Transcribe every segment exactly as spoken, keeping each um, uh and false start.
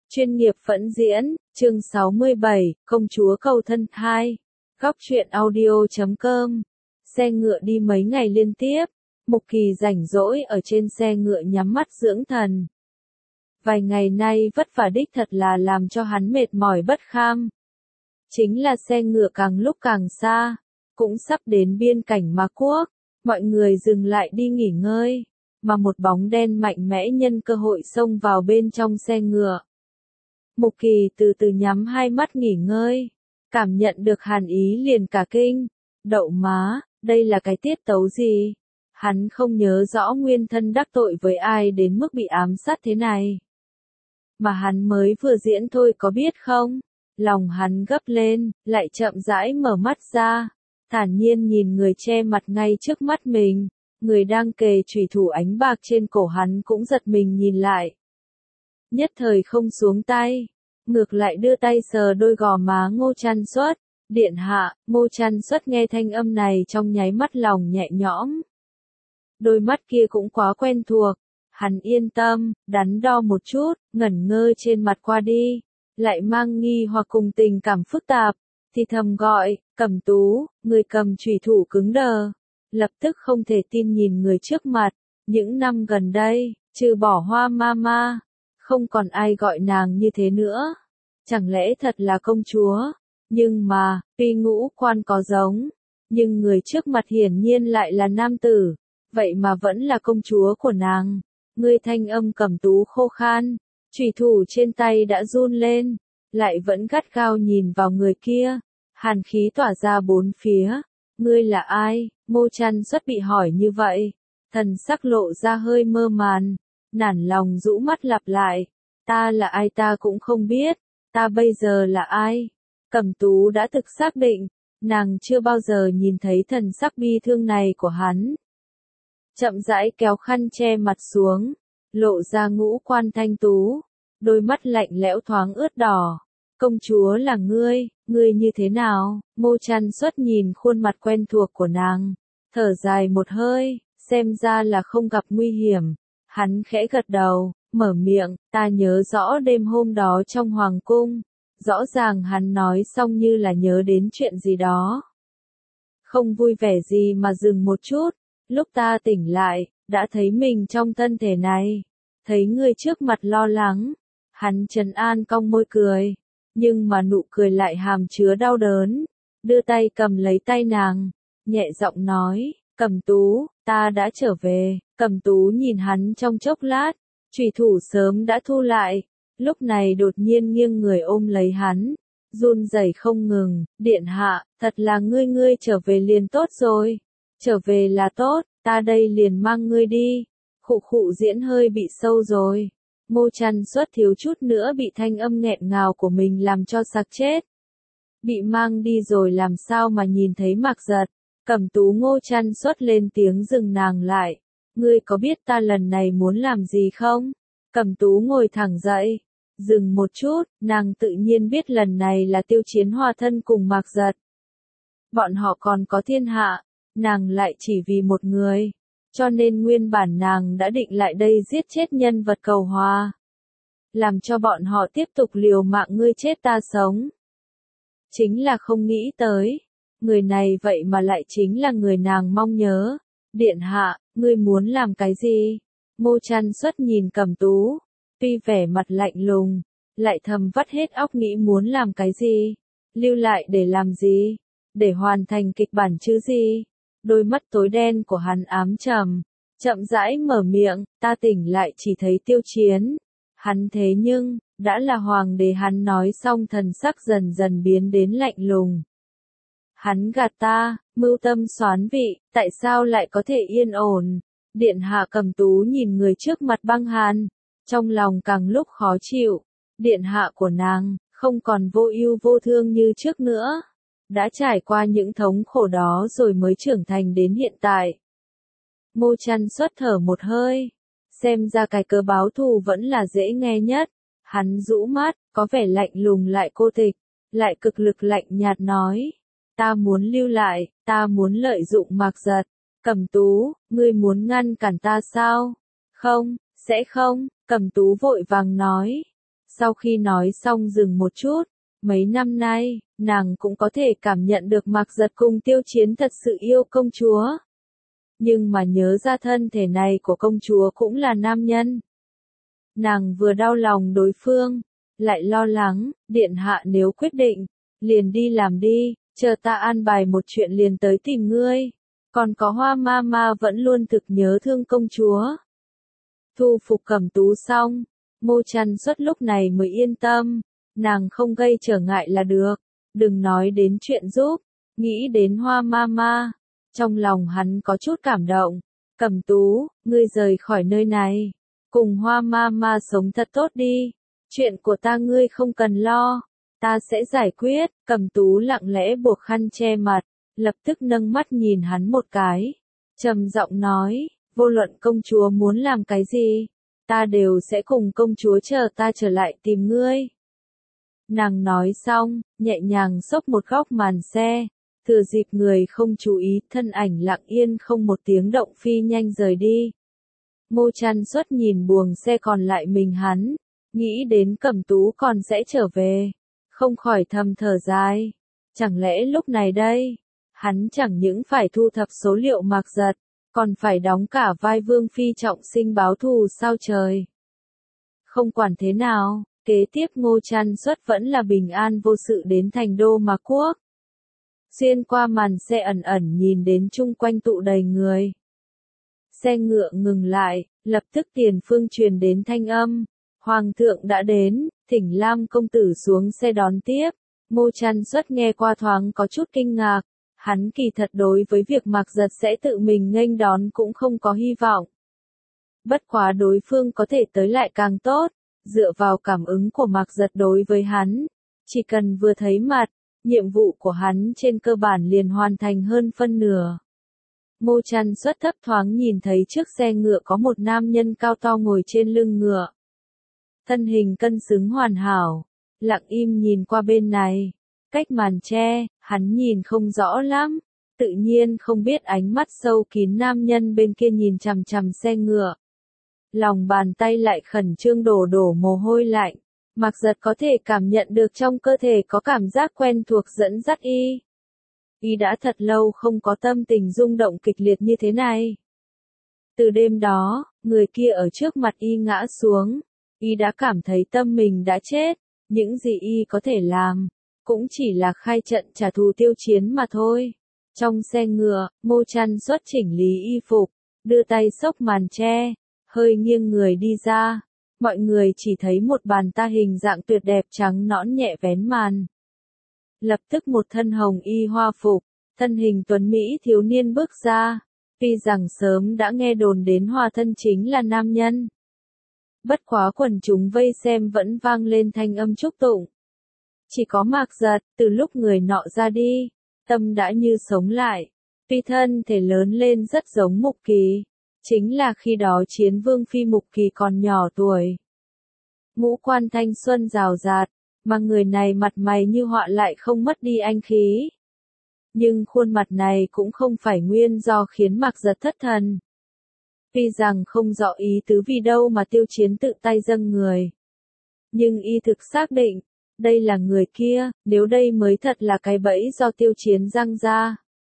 Chuyên nghiệp phẫn diễn, chương sáu mươi bảy, Công chúa cầu thân hai. Góc truyện audio chấm com. Xe ngựa đi mấy ngày liên tiếp, Mục Kỳ rảnh rỗi ở trên xe ngựa nhắm mắt dưỡng thần. Vài ngày nay vất vả đích thật là làm cho hắn mệt mỏi bất kham. Chính là xe ngựa càng lúc càng xa, cũng sắp đến biên cảnh Ma Quốc, mọi người dừng lại đi nghỉ ngơi, mà một bóng đen mạnh mẽ nhân cơ hội xông vào bên trong xe ngựa. Mục Kỳ từ từ nhắm hai mắt nghỉ ngơi, cảm nhận được hàn ý liền cả kinh. Đậu má, đây là cái tiết tấu gì? Hắn không nhớ rõ nguyên thân đắc tội với ai đến mức bị ám sát thế này. Mà hắn mới vừa diễn thôi có biết không? Lòng hắn gấp lên, lại chậm rãi mở mắt ra, thản nhiên nhìn người che mặt ngay trước mắt mình, người đang kề chủy thủ ánh bạc trên cổ hắn cũng giật mình nhìn lại. Nhất thời không xuống tay, ngược lại đưa tay sờ đôi gò má Ngô Trăn Xuất. Điện hạ, Ngô Trăn Xuất nghe thanh âm này trong nháy mắt lòng nhẹ nhõm. Đôi mắt kia cũng quá quen thuộc, hắn yên tâm, đắn đo một chút, ngẩn ngơ trên mặt qua đi, lại mang nghi hoặc cùng tình cảm phức tạp, thì thầm gọi, Cẩm Tú, người cầm chủy thủ cứng đờ, lập tức không thể tin nhìn người trước mặt, những năm gần đây, trừ bỏ Hoa Mama, không còn ai gọi nàng như thế nữa. Chẳng lẽ thật là công chúa? Nhưng mà, tuy ngũ quan có giống, nhưng người trước mặt hiển nhiên lại là nam tử, vậy mà vẫn là công chúa của nàng. Người thanh âm Cẩm Tú khô khan, chủy thủ trên tay đã run lên, lại vẫn gắt gao nhìn vào người kia, hàn khí tỏa ra bốn phía. Ngươi là ai? Ngô Trăn Xuất bị hỏi như vậy, thần sắc lộ ra hơi mơ màn, nản lòng rũ mắt lặp lại, ta là ai ta cũng không biết, ta bây giờ là ai? Cẩm Tú đã thực xác định, nàng chưa bao giờ nhìn thấy thần sắc bi thương này của hắn. Chậm rãi kéo khăn che mặt xuống, lộ ra ngũ quan thanh tú, đôi mắt lạnh lẽo thoáng ướt đỏ. Công chúa là ngươi, ngươi như thế nào? Ngô Trăn Xuất nhìn khuôn mặt quen thuộc của nàng, thở dài một hơi, xem ra là không gặp nguy hiểm. Hắn khẽ gật đầu, mở miệng, ta nhớ rõ đêm hôm đó trong hoàng cung. Rõ ràng hắn nói xong như là nhớ đến chuyện gì đó. Không vui vẻ gì mà dừng một chút, lúc ta tỉnh lại, đã thấy mình trong thân thể này. Thấy ngươi trước mặt lo lắng, hắn trấn an cong môi cười, nhưng mà nụ cười lại hàm chứa đau đớn, đưa tay cầm lấy tay nàng, nhẹ giọng nói, Cẩm Tú, ta đã trở về. Cẩm Tú nhìn hắn trong chốc lát, chủy thủ sớm đã thu lại, lúc này đột nhiên nghiêng người ôm lấy hắn, run rẩy không ngừng, điện hạ, thật là ngươi ngươi trở về liền tốt rồi, trở về là tốt, ta đây liền mang ngươi đi. Khụ khụ diễn hơi bị sâu rồi. Ngô Trăn Xuất thiếu chút nữa bị thanh âm nghẹn ngào của mình làm cho sặc chết. Bị mang đi rồi làm sao mà nhìn thấy Mạc Giật. Cẩm Tú Ngô Trăn Xuất lên tiếng dừng nàng lại. Ngươi có biết ta lần này muốn làm gì không? Cẩm Tú ngồi thẳng dậy. Dừng một chút, nàng tự nhiên biết lần này là tiêu chiến hòa thân cùng Mạc Giật. Bọn họ còn có thiên hạ, nàng lại chỉ vì một người. Cho nên nguyên bản nàng đã định lại đây giết chết nhân vật cầu hòa. Làm cho bọn họ tiếp tục liều mạng ngươi chết ta sống. Chính là không nghĩ tới. Người này vậy mà lại chính là người nàng mong nhớ. Điện hạ, ngươi muốn làm cái gì? Ngô Trăn Xuất nhìn Cẩm Tú. Tuy vẻ mặt lạnh lùng, lại thầm vắt hết óc nghĩ muốn làm cái gì? Lưu lại để làm gì? Để hoàn thành kịch bản chứ gì? Đôi mắt tối đen của hắn ám trầm, chậm rãi mở miệng, ta tỉnh lại chỉ thấy tiêu chiến. Hắn thế nhưng, đã là hoàng đế. Hắn nói xong thần sắc dần dần biến đến lạnh lùng. Hắn gạt ta, mưu tâm xoán vị, tại sao lại có thể yên ổn? Điện hạ. Cẩm Tú nhìn người trước mặt băng hàn, trong lòng càng lúc khó chịu. Điện hạ của nàng, không còn vô ưu vô thương như trước nữa. Đã trải qua những thống khổ đó rồi mới trưởng thành đến hiện tại. Ngô Trăn Xuất thở một hơi, xem ra cái cớ báo thù vẫn là dễ nghe nhất. Hắn rũ mắt, có vẻ lạnh lùng lại cô tịch, lại cực lực lạnh nhạt nói, ta muốn lưu lại, ta muốn lợi dụng Mạc Giật. Cẩm Tú, ngươi muốn ngăn cản ta sao? Không, sẽ không. Cẩm Tú vội vàng nói, Sau khi nói xong dừng một chút, mấy năm nay, nàng cũng có thể cảm nhận được Mạc Giật cùng Tiêu Chiến thật sự yêu công chúa. Nhưng mà nhớ ra thân thể này của công chúa cũng là nam nhân. Nàng vừa đau lòng đối phương, lại lo lắng, điện hạ nếu quyết định, liền đi làm đi, chờ ta an bài một chuyện liền tới tìm ngươi. Còn có Hoa ma ma vẫn luôn thực nhớ thương công chúa. Thu phục Cẩm Tú xong, Mô Trăn Xuất lúc này mới yên tâm, nàng không gây trở ngại là được, đừng nói đến chuyện giúp, nghĩ đến Hoa ma ma. Trong lòng hắn có chút cảm động, Cẩm Tú, ngươi rời khỏi nơi này, cùng Hoa ma ma sống thật tốt đi, chuyện của ta ngươi không cần lo, ta sẽ giải quyết. Cẩm Tú lặng lẽ buộc khăn che mặt, lập tức nâng mắt nhìn hắn một cái, trầm giọng nói, vô luận công chúa muốn làm cái gì, ta đều sẽ cùng công chúa chờ ta trở lại tìm ngươi. Nàng nói xong, nhẹ nhàng xốc một góc màn xe, thừa dịp người không chú ý, thân ảnh lặng yên không một tiếng động phi nhanh rời đi. Mô Trăn Xuất nhìn buồng xe còn lại mình hắn, nghĩ đến Cẩm Tú còn sẽ trở về, không khỏi thầm thở dài. Chẳng lẽ lúc này đây, hắn chẳng những phải thu thập số liệu Mạc Giật, còn phải đóng cả vai Vương Phi trọng sinh báo thù sao trời. Không quản thế nào, kế tiếp Ngô Trăn Xuất vẫn là bình an vô sự đến thành đô Mạc Quốc. Xuyên qua màn xe ẩn ẩn nhìn đến chung quanh tụ đầy người. Xe ngựa ngừng lại, lập tức tiền phương truyền đến thanh âm. Hoàng thượng đã đến, thỉnh Lam công tử xuống xe đón tiếp. Mô Trăn Xuất nghe qua thoáng có chút kinh ngạc. Hắn kỳ thật đối với việc Mạc Giật sẽ tự mình nghênh đón cũng không có hy vọng. Bất quá đối phương có thể tới lại càng tốt, dựa vào cảm ứng của Mạc Giật đối với hắn. Chỉ cần vừa thấy mặt, nhiệm vụ của hắn trên cơ bản liền hoàn thành hơn phân nửa. Mô Trăn Xuất thấp thoáng nhìn thấy trước xe ngựa có một nam nhân cao to ngồi trên lưng ngựa. Thân hình cân xứng hoàn hảo, lặng im nhìn qua bên này. Cách màn che, hắn nhìn không rõ lắm, tự nhiên không biết ánh mắt sâu kín nam nhân bên kia nhìn chằm chằm xe ngựa. Lòng bàn tay lại khẩn trương đổ đổ mồ hôi lạnh, Mạc Giật có thể cảm nhận được trong cơ thể có cảm giác quen thuộc dẫn dắt y. Y đã thật lâu không có tâm tình rung động kịch liệt như thế này. Từ đêm đó, người kia ở trước mặt y ngã xuống, y đã cảm thấy tâm mình đã chết, những gì y có thể làm cũng chỉ là khai trận trả thù Tiêu Chiến mà thôi. Trong xe ngựa, Mô Trăn Xuất chỉnh lý y phục, đưa tay xốc màn che, hơi nghiêng người đi ra. Mọi người chỉ thấy một bàn tay hình dạng tuyệt đẹp trắng nõn nhẹ vén màn. Lập tức một thân hồng y hoa phục, thân hình tuấn Mỹ thiếu niên bước ra. Tuy rằng sớm đã nghe đồn đến Hoa thân chính là nam nhân. Bất quá quần chúng vây xem vẫn vang lên thanh âm chúc tụng. Chỉ có Mạc Giật, từ lúc người nọ ra đi, tâm đã như sống lại. Tuy thân thể lớn lên rất giống Mục Kỳ, chính là khi đó Chiến Vương Phi Mục Kỳ còn nhỏ tuổi. Ngũ quan thanh xuân rào rạt, mà người này mặt mày như họa lại không mất đi anh khí. Nhưng khuôn mặt này cũng không phải nguyên do khiến Mạc Giật thất thần. Tuy rằng không rõ ý tứ vì đâu mà Tiêu Chiến tự tay dâng người. Nhưng y thực xác định, đây là người kia, nếu đây mới thật là cái bẫy do Tiêu Chiến răng ra.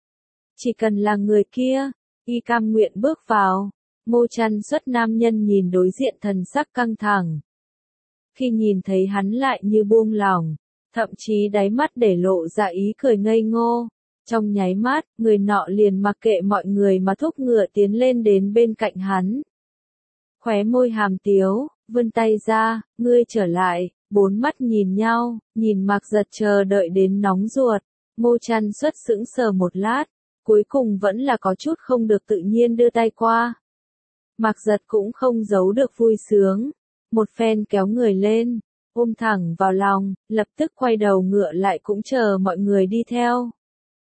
Chỉ cần là người kia, y cam nguyện bước vào. Mô Trăn Xuất nam nhân nhìn đối diện thần sắc căng thẳng. Khi nhìn thấy hắn lại như buông lỏng, thậm chí đáy mắt để lộ ra ý cười ngây ngô. Trong nháy mắt, người nọ liền mặc kệ mọi người mà thúc ngựa tiến lên đến bên cạnh hắn. Khóe môi hàm tiếu, vươn tay ra, ngươi trở lại, bốn mắt nhìn nhau, nhìn Mạc Giật chờ đợi đến nóng ruột. Mô Trăn Xuất sững sờ một lát, cuối cùng vẫn là có chút không được tự nhiên đưa tay qua. Mạc Giật cũng không giấu được vui sướng, một phen kéo người lên, ôm thẳng vào lòng, lập tức quay đầu ngựa lại cũng chờ mọi người đi theo.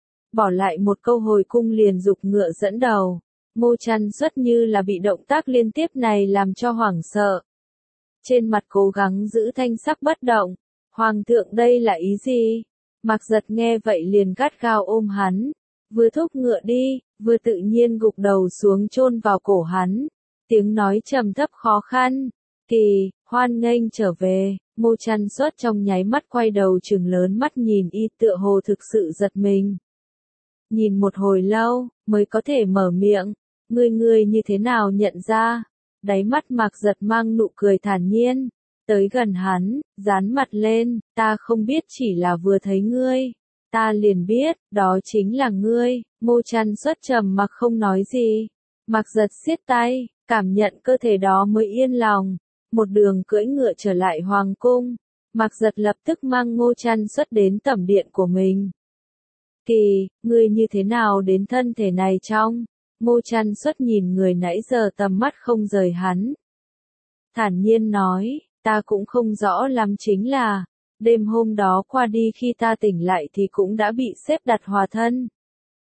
Bỏ lại một câu hồi cung liền giục ngựa dẫn đầu. Mô Trăn Xuất như là bị động tác liên tiếp này làm cho hoảng sợ. Trên mặt cố gắng giữ thanh sắc bất động. Hoàng thượng đây là ý gì? Mạc Giật nghe vậy liền gắt gao ôm hắn. Vừa thúc ngựa đi, vừa tự nhiên gục đầu xuống chôn vào cổ hắn. Tiếng nói trầm thấp khó khăn. Kỳ, Hoan nghênh trở về, Ngô Trăn Xuất trong nháy mắt quay đầu trừng lớn mắt nhìn y tựa hồ thực sự giật mình. Nhìn một hồi lâu, mới có thể mở miệng, ngươi ngươi như thế nào nhận ra, đáy mắt Mạc Giật mang nụ cười thản nhiên, tới gần hắn, dán mặt lên, ta không biết chỉ là vừa thấy ngươi, ta liền biết, đó chính là ngươi, Ngô Trăn Xuất trầm mặc không nói gì, Mạc Giật siết tay, cảm nhận cơ thể đó mới yên lòng, một đường cưỡi ngựa trở lại hoàng cung, Mạc Giật lập tức mang Ngô Trăn Xuất đến tẩm điện của mình. Kỳ, ngươi như thế nào đến thân thể này trong? Ngô Trăn Xuất nhìn người nãy giờ tầm mắt không rời hắn. Thản nhiên nói, ta cũng không rõ lắm chính là, đêm hôm đó qua đi khi ta tỉnh lại thì cũng đã bị xếp đặt hòa thân.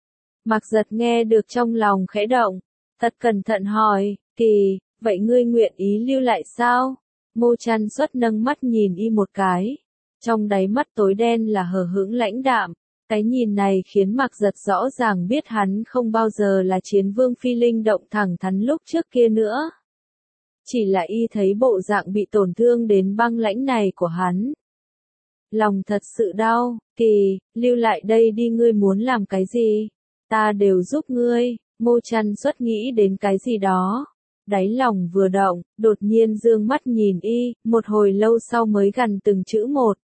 Mạc Giật nghe được trong lòng khẽ động, thật cẩn thận hỏi, Kỳ, vậy ngươi nguyện ý lưu lại sao? Ngô Trăn Xuất nâng mắt nhìn y một cái, trong đáy mắt tối đen là hờ hững lãnh đạm. Cái nhìn này khiến Mạc Giật rõ ràng biết hắn không bao giờ là chiến vương phi linh động thẳng thắn lúc trước kia nữa. Chỉ là y thấy bộ dạng bị tổn thương đến băng lãnh này của hắn. Lòng thật sự đau, Kỳ, lưu lại đây đi, ngươi muốn làm cái gì? Ta đều giúp ngươi. Ngô Trăn Xuất nghĩ đến cái gì đó. Đáy lòng vừa động, đột nhiên dương mắt nhìn y, một hồi lâu sau mới gằn từng chữ một.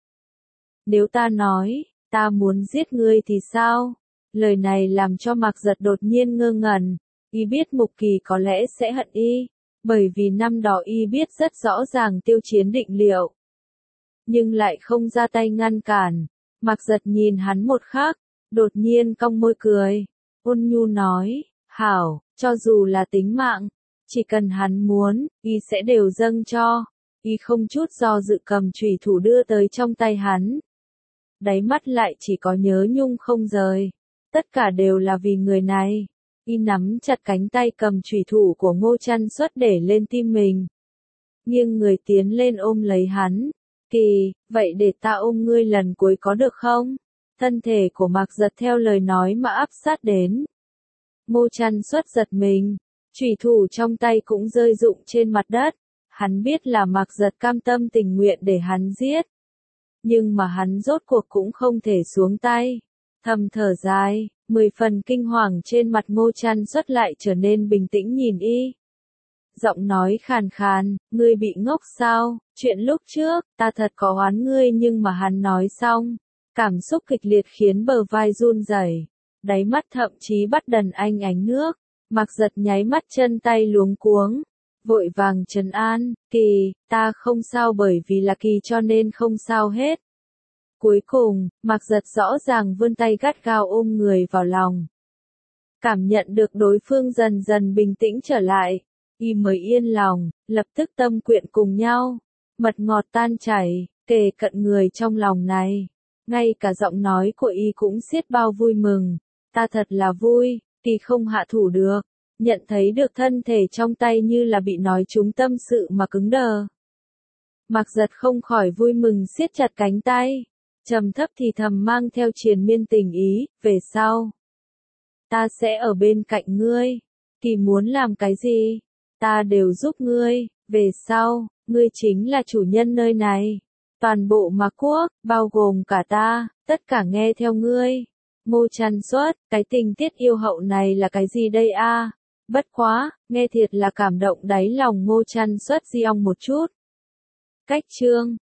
Nếu ta nói, ta muốn giết ngươi thì sao? Lời này làm cho Mạc Giật đột nhiên ngơ ngẩn, y biết Mục Kỳ có lẽ sẽ hận y, bởi vì năm đó y biết rất rõ ràng Tiêu Chiến định liệu. Nhưng lại không ra tay ngăn cản, Mạc Giật nhìn hắn một khắc, đột nhiên cong môi cười, ôn nhu nói, hảo, cho dù là tính mạng, chỉ cần hắn muốn, y sẽ đều dâng cho, y không chút do dự cầm chùy thủ đưa tới trong tay hắn. Đáy mắt lại chỉ có nhớ nhung không rời, tất cả đều là vì người này. Y nắm chặt cánh tay cầm chùy thủ của Ngô Trăn Xuất để lên tim mình. Nghiêng người tiến lên ôm lấy hắn. Kỳ, vậy để ta ôm ngươi lần cuối có được không? Thân thể của Mạc Giật theo lời nói mà áp sát đến. Ngô Trăn Xuất giật mình, chùy thủ trong tay cũng rơi rụng trên mặt đất. Hắn biết là Mạc Giật cam tâm tình nguyện để hắn giết. Nhưng mà hắn rốt cuộc cũng không thể xuống tay. Thầm thở dài, mười phần kinh hoàng trên mặt Ngô Trăn Xuất lại trở nên bình tĩnh nhìn y. Giọng nói khàn khàn, ngươi bị ngốc sao, chuyện lúc trước, ta thật có oán ngươi nhưng mà hắn nói xong. Cảm xúc kịch liệt khiến bờ vai run rẩy, đáy mắt thậm chí bắt đần anh ánh nước. Mạc Giật nháy mắt chân tay luống cuống. Vội vàng trấn an, Kỳ, ta không sao bởi vì là Kỳ cho nên không sao hết. Cuối cùng, Mạc Giật rõ ràng vươn tay gắt gao ôm người vào lòng. Cảm nhận được đối phương dần dần bình tĩnh trở lại, y mới yên lòng, lập tức tâm quyện cùng nhau. Mật ngọt tan chảy, kề cận người trong lòng này. Ngay cả giọng nói của y cũng xiết bao vui mừng. Ta thật là vui, Kỳ không hạ thủ được. Nhận thấy được thân thể trong tay như là bị nói trúng tâm sự mà cứng đờ. Mạc Giật không khỏi vui mừng siết chặt cánh tay, trầm thấp thì thầm mang theo triền miên tình ý, về sau. Ta sẽ ở bên cạnh ngươi, Kỳ muốn làm cái gì, ta đều giúp ngươi, về sau, ngươi chính là chủ nhân nơi này. Toàn bộ Mạc Quốc, bao gồm cả ta, tất cả nghe theo ngươi. Ngô Trăn Xuất, cái tình tiết yêu hậu này là cái gì đây a? Bất quá, nghe thiệt là cảm động đáy lòng Ngô Trăn Xuất di ong một chút. Cách chương